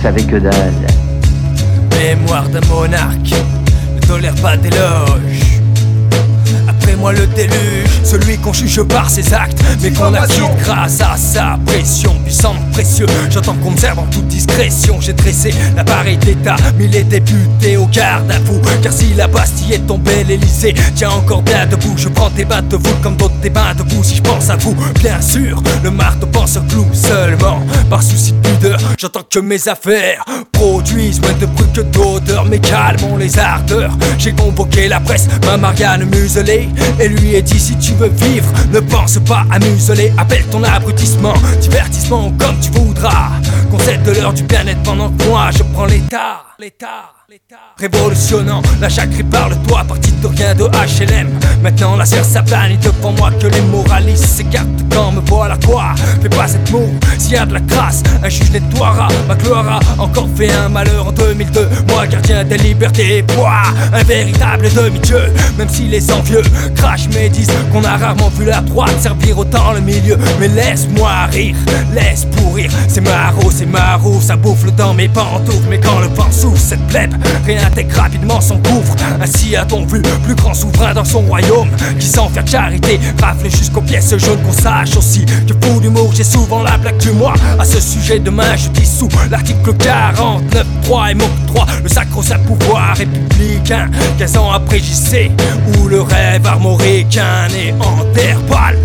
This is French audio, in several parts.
savez que dalle. Mémoire d'un monarque ne tolère pas d'éloges. Après moi le déluge, celui qu'on juge par ses actes, mais qu'on acquitte grâce à sa pression. Puissant, précieux, j'entends qu'on m'observe en toute discrétion. J'ai dressé l'appareil d'État, mis les députés au garde à vous. Car si la Bastille est tombée, l'Elysée tient encore bien debout. Je prends des bains de foule comme d'autres des bains debout. Si je pense à vous, bien sûr, le marteau pense au clou. Seulement, par souci de pudeur, j'entends que mes affaires produisent moins de bruit que d'odeur. Mais calmons les ardeurs, j'ai convoqué la presse, ma Marianne muselée, et lui ai dit si tu veux vivre, ne pense pas à museler. Appelle ton abrutissement, divertissement comme tu voudras. Concède de l'heure du bien-être pendant que moi je prends l'état. Révolutionnant, la jacquerie parle-toi, parti de rien de HLM. Maintenant la serre ça plane devant moi que les moralistes s'écartent quand me voilà quoi. Fais pas cette moue, s'il y a de la crasse, un juge nettoiera. Ma gloire a encore fait un malheur en 2002. Moi gardien des libertés, bois, un véritable demi-dieu. Même si les envieux crachent mais disent qu'on a rarement vu la droite servir autant le milieu. Mais laisse-moi rire, laisse pourrir. C'est marrant, ça bouffe dans mes pantoufles. Mais quand le vent souffle, cette plèbe réintègre rapidement son gouffre. Ainsi a-t-on vu plus grand souverain dans son royaume, qui sans faire de charité rafle jusqu'aux pièces jaunes. Qu'on sache aussi que pour l'humour j'ai souvent la blague du mois. À ce sujet demain je dissous l'article 49.3 et mon 3, le sacro-saint pouvoir républicain. 15 ans après j'y sais où le rêve armoricain est en terre pâle.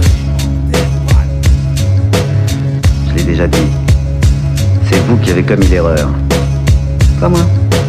Je l'ai déjà dit, c'est vous qui avez commis l'erreur, pas moi.